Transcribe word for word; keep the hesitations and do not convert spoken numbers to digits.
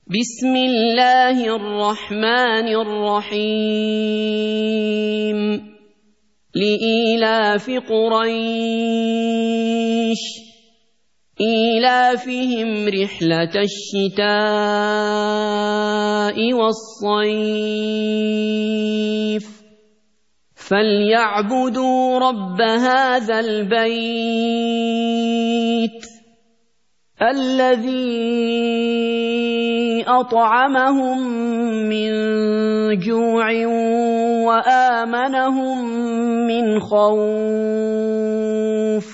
بسم الله الرحمن الرحيم لإيلاف قريش إيلافهم رحلة الشتاء والصيف فليعبدوا رب هذا البيت الذي أطعمهم من جوع وآمنهم من خوف